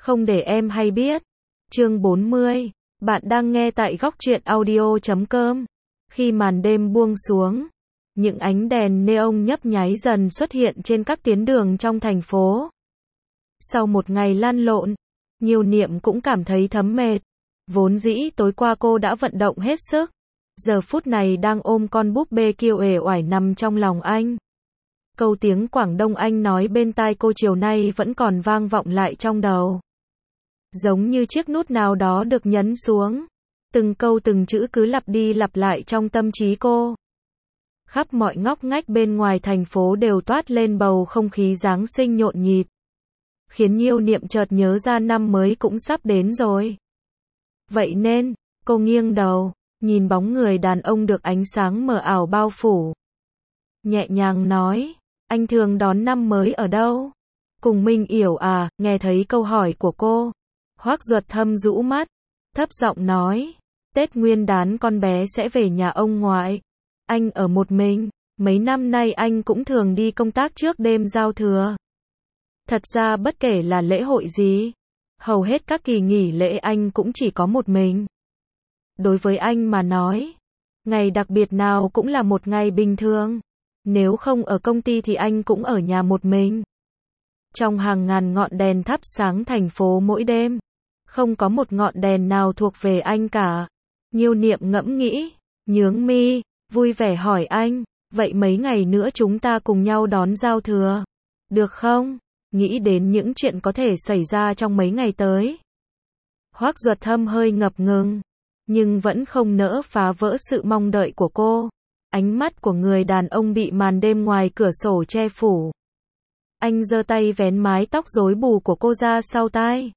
không để em hay biết. Chương 40. Bạn đang nghe tại góc truyện audio.com. Khi màn đêm buông xuống, những ánh đèn neon nhấp nháy dần xuất hiện trên các tuyến đường trong thành phố. Sau một ngày lăn lộn, Nhiêu Niệm cũng cảm thấy thấm mệt. Vốn dĩ tối qua cô đã vận động hết sức, giờ phút này đang ôm con búp bê kiêu uể oải nằm trong lòng anh. Câu tiếng Quảng Đông anh nói bên tai cô chiều nay vẫn còn vang vọng lại trong đầu. Giống như chiếc nút nào đó được nhấn xuống. Từng câu từng chữ cứ lặp đi lặp lại trong tâm trí cô. Khắp mọi ngóc ngách bên ngoài thành phố đều toát lên bầu không khí Giáng sinh nhộn nhịp. Khiến Nhiêu Niệm chợt nhớ ra năm mới cũng sắp đến rồi. Vậy nên, cô nghiêng đầu, nhìn bóng người đàn ông được ánh sáng mờ ảo bao phủ. Nhẹ nhàng nói, anh thường đón năm mới ở đâu? Cùng Minh Yểu à? Nghe thấy câu hỏi của cô, Hoắc Duật Thâm rũ mắt, thấp giọng nói, Tết Nguyên đán con bé sẽ về nhà ông ngoại. Anh ở một mình, mấy năm nay anh cũng thường đi công tác trước đêm giao thừa. Thật ra bất kể là lễ hội gì, hầu hết các kỳ nghỉ lễ anh cũng chỉ có một mình. Đối với anh mà nói, ngày đặc biệt nào cũng là một ngày bình thường. Nếu không ở công ty thì anh cũng ở nhà một mình. Trong hàng ngàn ngọn đèn thắp sáng thành phố mỗi đêm, không có một ngọn đèn nào thuộc về anh cả. Nhiêu Niệm ngẫm nghĩ, nhướng mi, vui vẻ hỏi anh, vậy mấy ngày nữa chúng ta cùng nhau đón giao thừa, được không? Nghĩ đến những chuyện có thể xảy ra trong mấy ngày tới, Hoắc Duật Thâm hơi ngập ngừng, nhưng vẫn không nỡ phá vỡ sự mong đợi của cô. Ánh mắt của người đàn ông bị màn đêm ngoài cửa sổ che phủ. Anh giơ tay vén mái tóc rối bù của cô ra sau tai,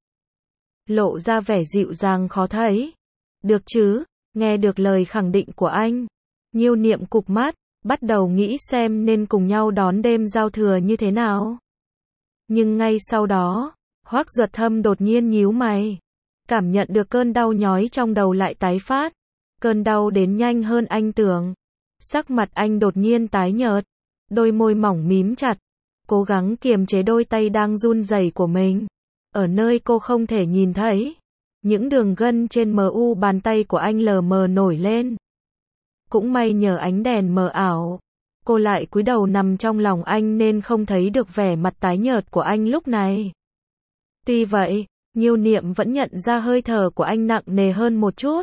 lộ ra vẻ dịu dàng khó thấy. Được chứ? Nghe được lời khẳng định của anh, Nhiêu Niệm cụp mắt, bắt đầu nghĩ xem nên cùng nhau đón đêm giao thừa như thế nào. Nhưng ngay sau đó, Hoắc Duật Thâm đột nhiên nhíu mày, cảm nhận được cơn đau nhói trong đầu lại tái phát. Cơn đau đến nhanh hơn anh tưởng. Sắc mặt anh đột nhiên tái nhợt, đôi môi mỏng mím chặt, cố gắng kiềm chế đôi tay đang run rẩy của mình. Ở nơi cô không thể nhìn thấy, những đường gân trên mu bàn tay của anh lờ mờ nổi lên. Cũng may nhờ ánh đèn mờ ảo, cô lại cúi đầu nằm trong lòng anh nên không thấy được vẻ mặt tái nhợt của anh lúc này. Tuy vậy, Nhiêu Niệm vẫn nhận ra hơi thở của anh nặng nề hơn một chút.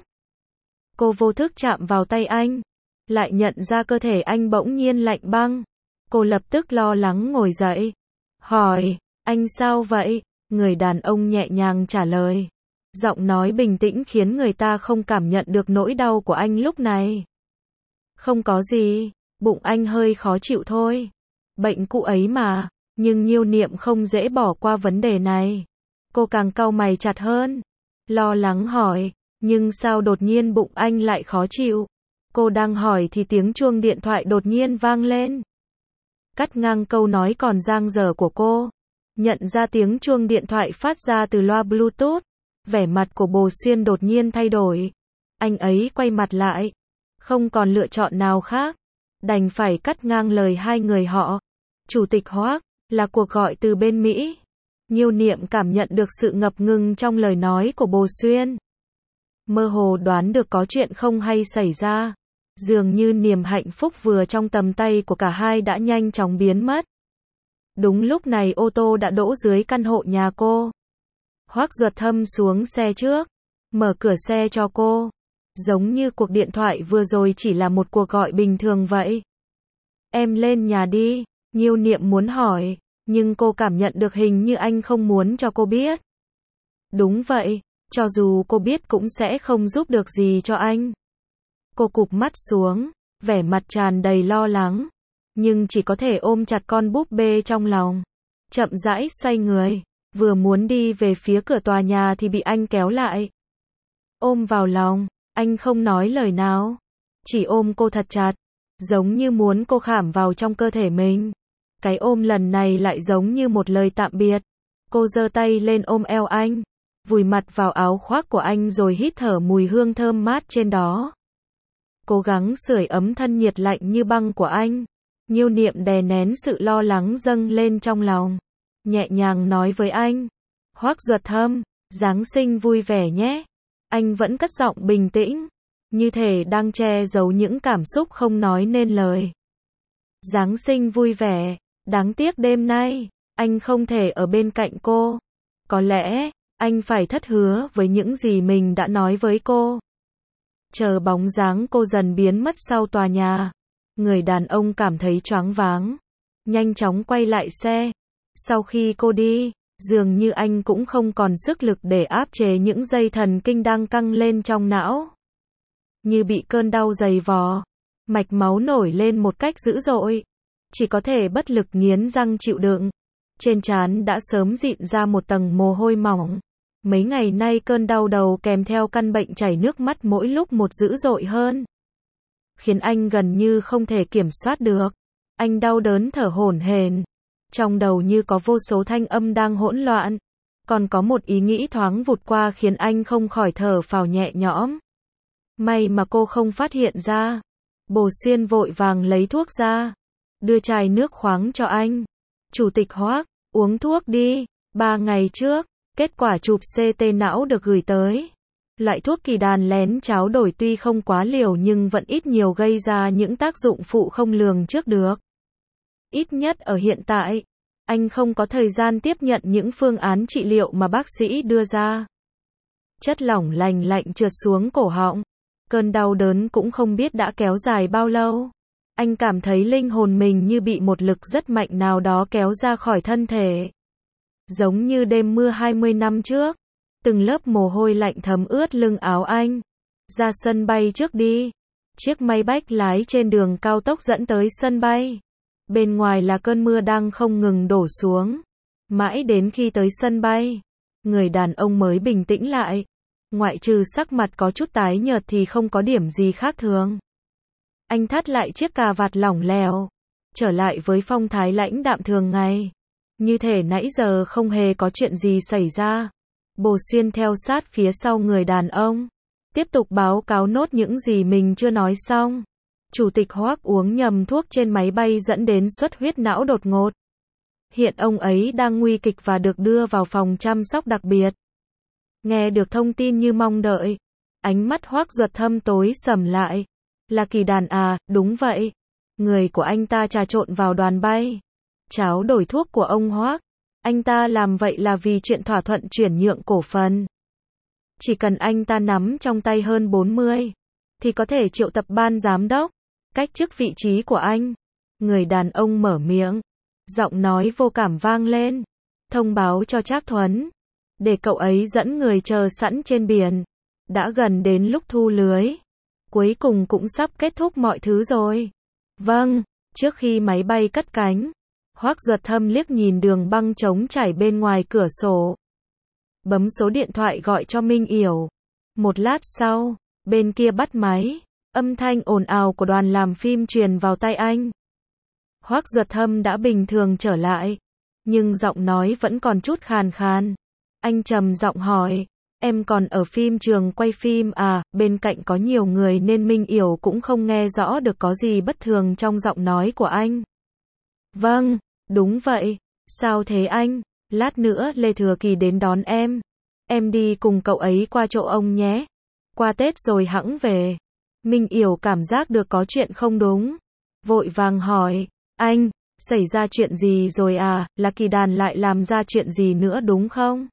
Cô vô thức chạm vào tay anh, lại nhận ra cơ thể anh bỗng nhiên lạnh băng. Cô lập tức lo lắng ngồi dậy, hỏi, anh sao vậy? Người đàn ông nhẹ nhàng trả lời. Giọng nói bình tĩnh khiến người ta không cảm nhận được nỗi đau của anh lúc này. Không có gì, bụng anh hơi khó chịu thôi. Bệnh cũ ấy mà, nhưng Nhiêu Niệm không dễ bỏ qua vấn đề này. Cô càng cau mày chặt hơn, lo lắng hỏi, nhưng sao đột nhiên bụng anh lại khó chịu? Cô đang hỏi thì tiếng chuông điện thoại đột nhiên vang lên. Cắt ngang câu nói còn dang dở của cô. Nhận ra tiếng chuông điện thoại phát ra từ loa Bluetooth, vẻ mặt của Bồ Xuyên đột nhiên thay đổi. Anh ấy quay mặt lại, không còn lựa chọn nào khác, đành phải cắt ngang lời hai người họ. Chủ tịch Hoắc, là cuộc gọi từ bên Mỹ. Nhiêu Niệm cảm nhận được sự ngập ngừng trong lời nói của Bồ Xuyên. Mơ hồ đoán được có chuyện không hay xảy ra. Dường như niềm hạnh phúc vừa trong tầm tay của cả hai đã nhanh chóng biến mất. Đúng lúc này ô tô đã đỗ dưới căn hộ nhà cô. Hoắc Duật Thâm xuống xe trước, mở cửa xe cho cô. Giống như cuộc điện thoại vừa rồi chỉ là một cuộc gọi bình thường vậy. Em lên nhà đi, Nhiêu Niệm muốn hỏi, nhưng cô cảm nhận được hình như anh không muốn cho cô biết. Đúng vậy, cho dù cô biết cũng sẽ không giúp được gì cho anh. Cô cụp mắt xuống, vẻ mặt tràn đầy lo lắng, nhưng chỉ có thể ôm chặt con búp bê trong lòng. Chậm rãi xoay người, vừa muốn đi về phía cửa tòa nhà thì bị anh kéo lại. Ôm vào lòng, anh không nói lời nào, chỉ ôm cô thật chặt, giống như muốn cô khảm vào trong cơ thể mình. Cái ôm lần này lại giống như một lời tạm biệt. Cô giơ tay lên ôm eo anh, vùi mặt vào áo khoác của anh rồi hít thở mùi hương thơm mát trên đó. Cố gắng sưởi ấm thân nhiệt lạnh như băng của anh. Nhiêu Niệm đè nén sự lo lắng dâng lên trong lòng, nhẹ nhàng nói với anh, Hoắc Duật Thâm, Giáng sinh vui vẻ nhé. Anh vẫn cất giọng bình tĩnh, như thể đang che giấu những cảm xúc không nói nên lời. Giáng sinh vui vẻ, đáng tiếc đêm nay, anh không thể ở bên cạnh cô. Có lẽ, anh phải thất hứa với những gì mình đã nói với cô. Chờ bóng dáng cô dần biến mất sau tòa nhà. Người đàn ông cảm thấy choáng váng. Nhanh chóng quay lại xe. Sau khi cô đi, dường như anh cũng không còn sức lực để áp chế những dây thần kinh đang căng lên trong não. Như bị cơn đau dày vò, mạch máu nổi lên một cách dữ dội. Chỉ có thể bất lực nghiến răng chịu đựng. Trên trán đã sớm dịn ra một tầng mồ hôi mỏng. Mấy ngày nay cơn đau đầu kèm theo căn bệnh chảy nước mắt mỗi lúc một dữ dội hơn, khiến anh gần như không thể kiểm soát được. Anh đau đớn thở hổn hển. Trong đầu như có vô số thanh âm đang hỗn loạn. Còn có một ý nghĩ thoáng vụt qua khiến anh không khỏi thở phào nhẹ nhõm. May mà cô không phát hiện ra. Bồ Xuyên vội vàng lấy thuốc ra, đưa chai nước khoáng cho anh. Chủ tịch Hoắc, uống thuốc đi. 3 ngày trước, kết quả chụp CT não được gửi tới. Loại thuốc kỳ đàn lén tráo đổi tuy không quá liều nhưng vẫn ít nhiều gây ra những tác dụng phụ không lường trước được. Ít nhất ở hiện tại, anh không có thời gian tiếp nhận những phương án trị liệu mà bác sĩ đưa ra. Chất lỏng lành lạnh trượt xuống cổ họng. Cơn đau đớn cũng không biết đã kéo dài bao lâu. Anh cảm thấy linh hồn mình như bị một lực rất mạnh nào đó kéo ra khỏi thân thể. Giống như đêm mưa 20 năm trước. Từng lớp mồ hôi lạnh thấm ướt lưng áo anh. Ra sân bay trước đi. Chiếc máy bách lái trên đường cao tốc dẫn tới sân bay. Bên ngoài là cơn mưa đang không ngừng đổ xuống. Mãi đến khi tới sân bay, người đàn ông mới bình tĩnh lại. Ngoại trừ sắc mặt có chút tái nhợt thì không có điểm gì khác thường. Anh thắt lại chiếc cà vạt lỏng lẻo, trở lại với phong thái lãnh đạm thường ngày. Như thể nãy giờ không hề có chuyện gì xảy ra. Bồ Xuyên theo sát phía sau người đàn ông, tiếp tục báo cáo nốt những gì mình chưa nói xong. Chủ tịch Hoắc uống nhầm thuốc trên máy bay dẫn đến xuất huyết não đột ngột. Hiện ông ấy đang nguy kịch và được đưa vào phòng chăm sóc đặc biệt. Nghe được thông tin như mong đợi, ánh mắt Hoắc Duật Thâm tối sầm lại. Là Kỳ Đàn à? Đúng vậy. Người của anh ta trà trộn vào đoàn bay. Tráo đổi thuốc của ông Hoắc. Anh ta làm vậy là vì chuyện thỏa thuận chuyển nhượng cổ phần. Chỉ cần anh ta nắm trong tay hơn 40, thì có thể triệu tập ban giám đốc, cách chức vị trí của anh. Người đàn ông mở miệng, giọng nói vô cảm vang lên. Thông báo cho Trác Thuấn, để cậu ấy dẫn người chờ sẵn trên biển. Đã gần đến lúc thu lưới. Cuối cùng cũng sắp kết thúc mọi thứ rồi. Vâng. Trước khi máy bay cất cánh, Hoắc Duật Thâm liếc nhìn đường băng trống trải bên ngoài cửa sổ. Bấm số điện thoại gọi cho Minh Yểu. Một lát sau, bên kia bắt máy, âm thanh ồn ào của đoàn làm phim truyền vào tai anh. Hoắc Duật Thâm đã bình thường trở lại, nhưng giọng nói vẫn còn chút khàn khàn. Anh trầm giọng hỏi, em còn ở phim trường quay phim à? Bên cạnh có nhiều người nên Minh Yểu cũng không nghe rõ được có gì bất thường trong giọng nói của anh. Vâng, đúng vậy. Sao thế anh? Lát nữa Lê Thừa Kỳ đến đón em. Em đi cùng cậu ấy qua chỗ ông nhé. Qua Tết rồi hẵng về. Minh Yểu cảm giác được có chuyện không đúng. Vội vàng hỏi, anh, xảy ra chuyện gì rồi à? Là Kỳ Đàn lại làm ra chuyện gì nữa đúng không?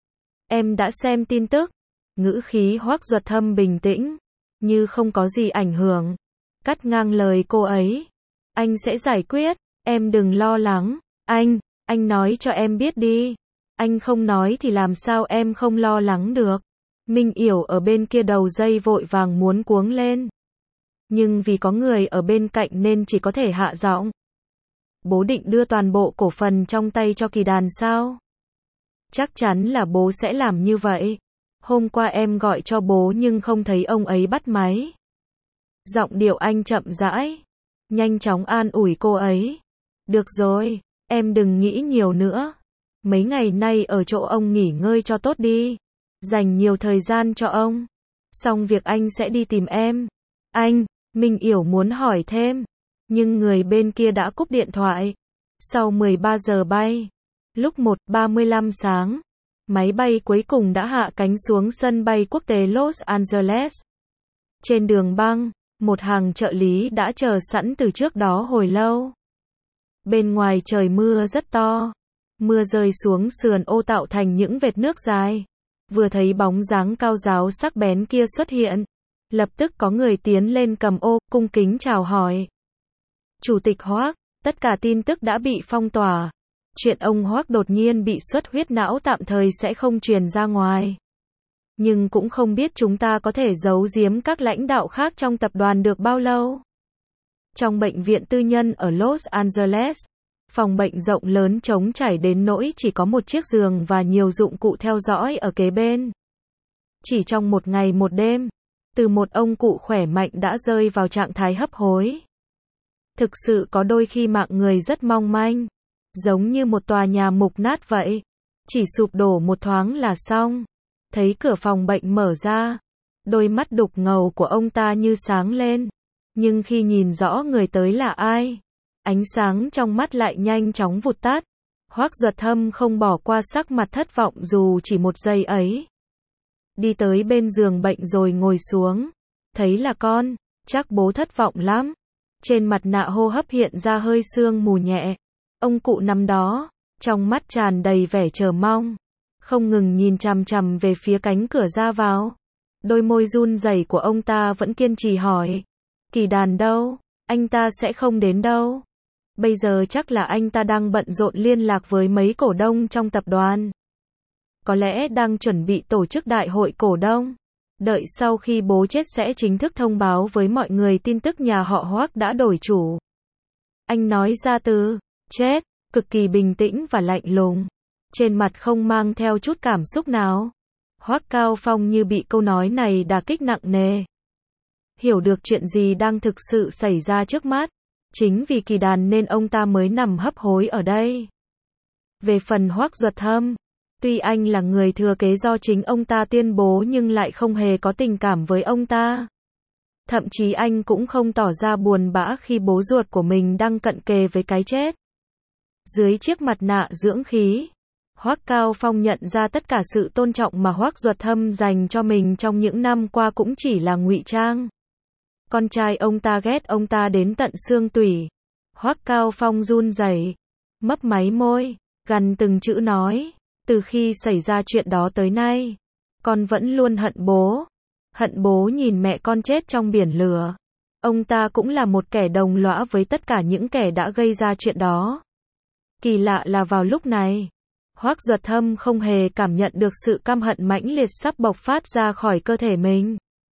Em đã xem tin tức. Ngữ khí Hoắc Duật Thâm bình tĩnh, như không có gì ảnh hưởng. Cắt ngang lời cô ấy. Anh sẽ giải quyết, em đừng lo lắng. Anh nói cho em biết đi. Anh không nói thì làm sao em không lo lắng được. Minh Yểu ở bên kia đầu dây vội vàng muốn cuống lên. Nhưng vì có người ở bên cạnh nên chỉ có thể hạ giọng. Bố định đưa toàn bộ cổ phần trong tay cho Kỳ Đàn sao? Chắc chắn là bố sẽ làm như vậy. Hôm qua em gọi cho bố nhưng không thấy ông ấy bắt máy. Giọng điệu anh chậm rãi, nhanh chóng an ủi cô ấy. Được rồi, em đừng nghĩ nhiều nữa. Mấy ngày nay ở chỗ ông nghỉ ngơi cho tốt đi. Dành nhiều thời gian cho ông. Xong việc anh sẽ đi tìm em. Minh Yểu muốn hỏi thêm. Nhưng người bên kia đã cúp điện thoại. Sau 13 giờ bay, lúc 1:35 sáng, Máy bay cuối cùng đã hạ cánh xuống sân bay quốc tế Los Angeles. Trên đường băng, một hàng trợ lý đã chờ sẵn từ trước đó hồi lâu. Bên ngoài trời mưa rất to. Mưa rơi xuống sườn ô tạo thành những vệt nước dài. Vừa thấy bóng dáng cao giáo sắc bén kia xuất hiện, lập tức có người tiến lên cầm ô, cung kính chào hỏi. Chủ tịch Hoác, tất cả tin tức đã bị phong tỏa. Chuyện ông Hoác đột nhiên bị xuất huyết não tạm thời sẽ không truyền ra ngoài. Nhưng cũng không biết chúng ta có thể giấu giếm các lãnh đạo khác trong tập đoàn được bao lâu. Trong bệnh viện tư nhân ở Los Angeles, phòng bệnh rộng lớn trống trải đến nỗi chỉ có một chiếc giường và nhiều dụng cụ theo dõi ở kế bên. Chỉ trong một ngày một đêm, từ một ông cụ khỏe mạnh đã rơi vào trạng thái hấp hối. Thực sự có đôi khi mạng người rất mong manh, giống như một tòa nhà mục nát vậy, chỉ sụp đổ một thoáng là xong. Thấy cửa phòng bệnh mở ra, đôi mắt đục ngầu của ông ta như sáng lên, nhưng khi nhìn rõ người tới là ai, ánh sáng trong mắt lại nhanh chóng vụt tắt. Hoắc Duật Thâm không bỏ qua sắc mặt thất vọng dù chỉ một giây ấy. Đi tới bên giường bệnh rồi ngồi xuống, thấy là con, chắc bố thất vọng lắm. Trên mặt nạ hô hấp hiện ra hơi sương mù nhẹ. Ông cụ nằm đó, trong mắt tràn đầy vẻ chờ mong, không ngừng nhìn chằm chằm về phía cánh cửa ra vào. Đôi môi run rẩy của ông ta vẫn kiên trì hỏi, Kỳ Đàn đâu, anh ta sẽ không đến đâu. Bây giờ chắc là anh ta đang bận rộn liên lạc với mấy cổ đông trong tập đoàn. Có lẽ đang chuẩn bị tổ chức đại hội cổ đông. Đợi sau khi bố chết sẽ chính thức thông báo với mọi người tin tức nhà họ Hoắc đã đổi chủ. Anh nói ra từ chết, cực kỳ bình tĩnh và lạnh lùng. Trên mặt không mang theo chút cảm xúc nào. Hoắc Cao Phong như bị câu nói này đả kích nặng nề. Hiểu được chuyện gì đang thực sự xảy ra trước mắt. Chính vì Kỳ Đàn nên ông ta mới nằm hấp hối ở đây. Về phần Hoắc Duật Thâm, tuy anh là người thừa kế do chính ông ta tuyên bố nhưng lại không hề có tình cảm với ông ta. Thậm chí anh cũng không tỏ ra buồn bã khi bố ruột của mình đang cận kề với cái chết. Dưới chiếc mặt nạ dưỡng khí, Hoắc Cao Phong nhận ra tất cả sự tôn trọng mà Hoắc Duật Thâm dành cho mình trong những năm qua cũng chỉ là ngụy trang. Con trai ông ta ghét ông ta đến tận xương tủy. Hoắc Cao Phong run rẩy, mấp máy môi, gằn từng chữ nói, từ khi xảy ra chuyện đó tới nay, con vẫn luôn hận bố. Hận bố nhìn mẹ con chết trong biển lửa. Ông ta cũng là một kẻ đồng lõa với tất cả những kẻ đã gây ra chuyện đó. Kỳ lạ là vào lúc này, Hoắc Duật Thâm không hề cảm nhận được sự căm hận mãnh liệt sắp bộc phát ra khỏi cơ thể mình.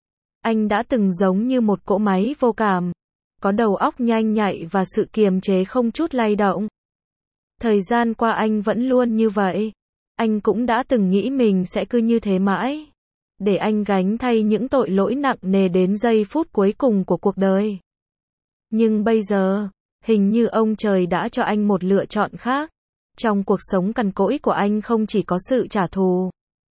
Anh đã từng giống như một cỗ máy vô cảm, có đầu óc nhanh nhạy và sự kiềm chế không chút lay động. Thời gian qua anh vẫn luôn như vậy. Anh cũng đã từng nghĩ mình sẽ cứ như thế mãi, để anh gánh thay những tội lỗi nặng nề đến giây phút cuối cùng của cuộc đời. Nhưng bây giờ, hình như ông trời đã cho anh một lựa chọn khác. Trong cuộc sống cằn cỗi của anh không chỉ có sự trả thù,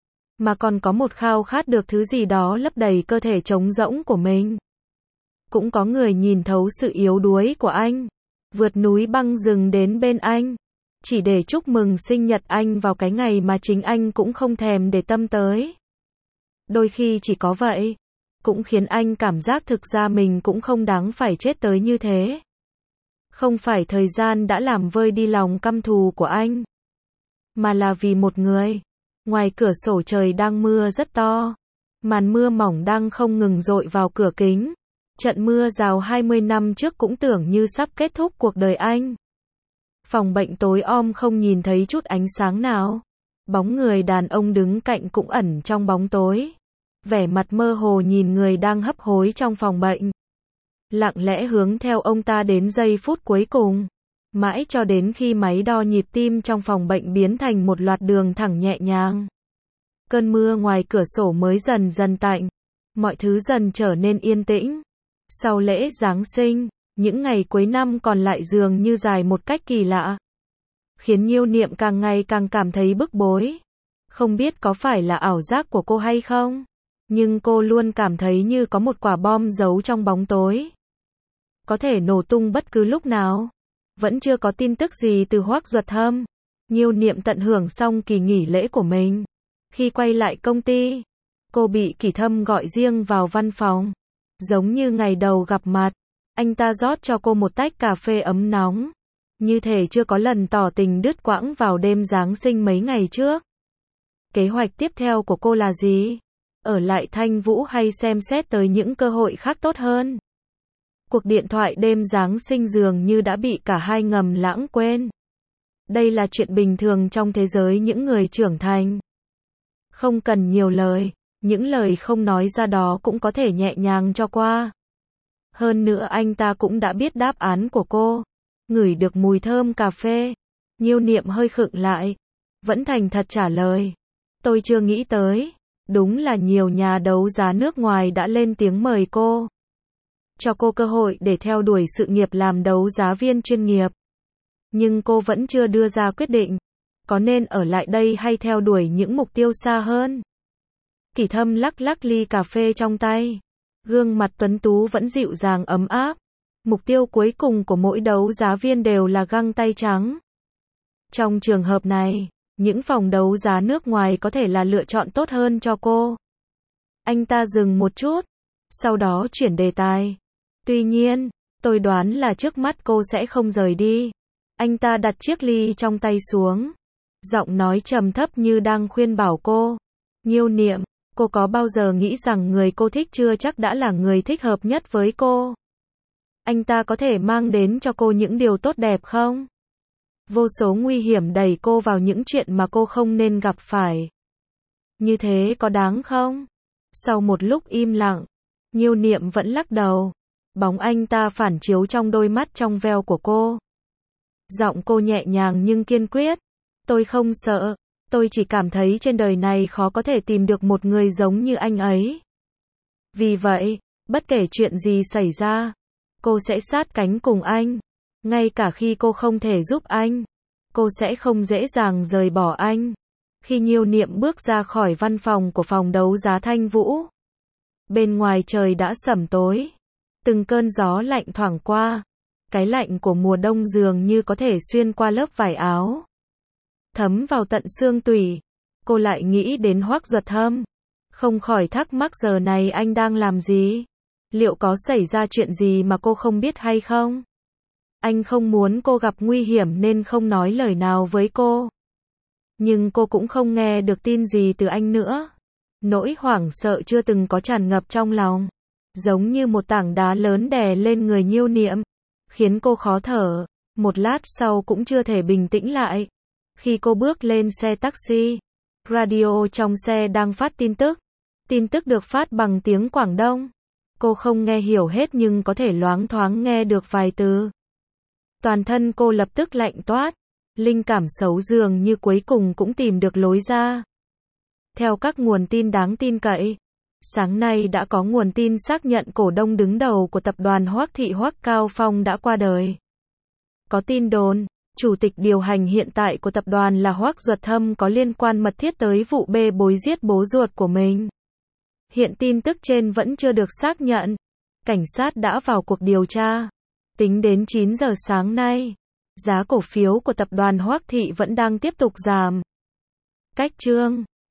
mà còn có một khao khát được thứ gì đó lấp đầy cơ thể trống rỗng của mình. Cũng có người nhìn thấu sự yếu đuối của anh, vượt núi băng rừng đến bên anh, chỉ để chúc mừng sinh nhật anh vào cái ngày mà chính anh cũng không thèm để tâm tới. Đôi khi chỉ có vậy, cũng khiến anh cảm giác thực ra mình cũng không đáng phải chết tới như thế. Không phải thời gian đã làm vơi đi lòng căm thù của anh, mà là vì một người. Ngoài cửa sổ trời đang mưa rất to, màn mưa mỏng đang không ngừng dội vào cửa kính. Trận mưa rào 20 năm trước cũng tưởng như sắp kết thúc cuộc đời anh. Phòng bệnh tối om không nhìn thấy chút ánh sáng nào. Bóng người đàn ông đứng cạnh cũng ẩn trong bóng tối. Vẻ mặt mơ hồ nhìn người đang hấp hối trong phòng bệnh. Lặng lẽ hướng theo ông ta đến giây phút cuối cùng. Mãi cho đến khi máy đo nhịp tim trong phòng bệnh biến thành một loạt đường thẳng nhẹ nhàng. Cơn mưa ngoài cửa sổ mới dần dần tạnh. Mọi thứ dần trở nên yên tĩnh. Sau lễ Giáng sinh, những ngày cuối năm còn lại dường như dài một cách kỳ lạ. Khiến Nhiêu Niệm càng ngày càng cảm thấy bức bối. Không biết có phải là ảo giác của cô hay không? Nhưng cô luôn cảm thấy như có một quả bom giấu trong bóng tối. Có thể nổ tung bất cứ lúc nào. Vẫn chưa có tin tức gì từ Hoắc Duật Thâm. Nhiêu Niệm tận hưởng xong kỳ nghỉ lễ của mình. Khi quay lại công ty, cô bị Kỷ Thâm gọi riêng vào văn phòng. Giống như ngày đầu gặp mặt, anh ta rót cho cô một tách cà phê ấm nóng. Như thể chưa có lần tỏ tình đứt quãng vào đêm Giáng sinh mấy ngày trước. Kế hoạch tiếp theo của cô là gì? Ở lại Thanh Vũ hay xem xét tới những cơ hội khác tốt hơn? Cuộc điện thoại đêm Giáng sinh dường như đã bị cả hai ngầm lãng quên. Đây là chuyện bình thường trong thế giới những người trưởng thành. Không cần nhiều lời, những lời không nói ra đó cũng có thể nhẹ nhàng cho qua. Hơn nữa anh ta cũng đã biết đáp án của cô. Ngửi được mùi thơm cà phê. Nhiêu Niệm hơi khựng lại. Vẫn thành thật trả lời. Tôi chưa nghĩ tới. Đúng là nhiều nhà đấu giá nước ngoài đã lên tiếng mời cô. Cho cô cơ hội để theo đuổi sự nghiệp làm đấu giá viên chuyên nghiệp. Nhưng cô vẫn chưa đưa ra quyết định. Có nên ở lại đây hay theo đuổi những mục tiêu xa hơn? Kỷ Thâm lắc lắc ly cà phê trong tay. Gương mặt tuấn tú vẫn dịu dàng ấm áp. Mục tiêu cuối cùng của mỗi đấu giá viên đều là găng tay trắng. Trong trường hợp này, những phòng đấu giá nước ngoài có thể là lựa chọn tốt hơn cho cô. Anh ta dừng một chút, sau đó chuyển đề tài. Tuy nhiên, tôi đoán là trước mắt cô sẽ không rời đi. Anh ta đặt chiếc ly trong tay xuống. Giọng nói trầm thấp như đang khuyên bảo cô. Nhiêu Niệm, cô có bao giờ nghĩ rằng người cô thích chưa chắc đã là người thích hợp nhất với cô? Anh ta có thể mang đến cho cô những điều tốt đẹp không? Vô số nguy hiểm đẩy cô vào những chuyện mà cô không nên gặp phải. Như thế có đáng không? Sau một lúc im lặng, Nhiêu Niệm vẫn lắc đầu. Bóng anh ta phản chiếu trong đôi mắt trong veo của cô. Giọng cô nhẹ nhàng nhưng kiên quyết. Tôi không sợ. Tôi chỉ cảm thấy trên đời này khó có thể tìm được một người giống như anh ấy. Vì vậy, bất kể chuyện gì xảy ra, cô sẽ sát cánh cùng anh. Ngay cả khi cô không thể giúp anh, cô sẽ không dễ dàng rời bỏ anh. Khi Nhiêu Niệm bước ra khỏi văn phòng của phòng đấu giá Thanh Vũ, bên ngoài trời đã sẩm tối. Từng cơn gió lạnh thoảng qua. Cái lạnh của mùa đông dường như có thể xuyên qua lớp vải áo, thấm vào tận xương tủy. Cô lại nghĩ đến Hoắc Duật Thâm. Không khỏi thắc mắc giờ này anh đang làm gì? Liệu có xảy ra chuyện gì mà cô không biết hay không? Anh không muốn cô gặp nguy hiểm nên không nói lời nào với cô. Nhưng cô cũng không nghe được tin gì từ anh nữa. Nỗi hoảng sợ chưa từng có tràn ngập trong lòng. Giống như một tảng đá lớn đè lên người Nhiêu Niệm, khiến cô khó thở. Một lát sau cũng chưa thể bình tĩnh lại. Khi cô bước lên xe taxi, radio trong xe đang phát tin tức. Tin tức được phát bằng tiếng Quảng Đông. Cô không nghe hiểu hết nhưng có thể loáng thoáng nghe được vài từ. Toàn thân cô lập tức lạnh toát. Linh cảm xấu dường như cuối cùng cũng tìm được lối ra. Theo các nguồn tin đáng tin cậy, sáng nay đã có nguồn tin xác nhận cổ đông đứng đầu của tập đoàn Hoắc Thị Hoắc Cao Phong đã qua đời. Có tin đồn, chủ tịch điều hành hiện tại của tập đoàn là Hoắc Duật Thâm có liên quan mật thiết tới vụ bê bối giết bố ruột của mình. Hiện tin tức trên vẫn chưa được xác nhận. Cảnh sát đã vào cuộc điều tra. Tính đến 9 giờ sáng nay, giá cổ phiếu của tập đoàn Hoắc Thị vẫn đang tiếp tục giảm. Cách chương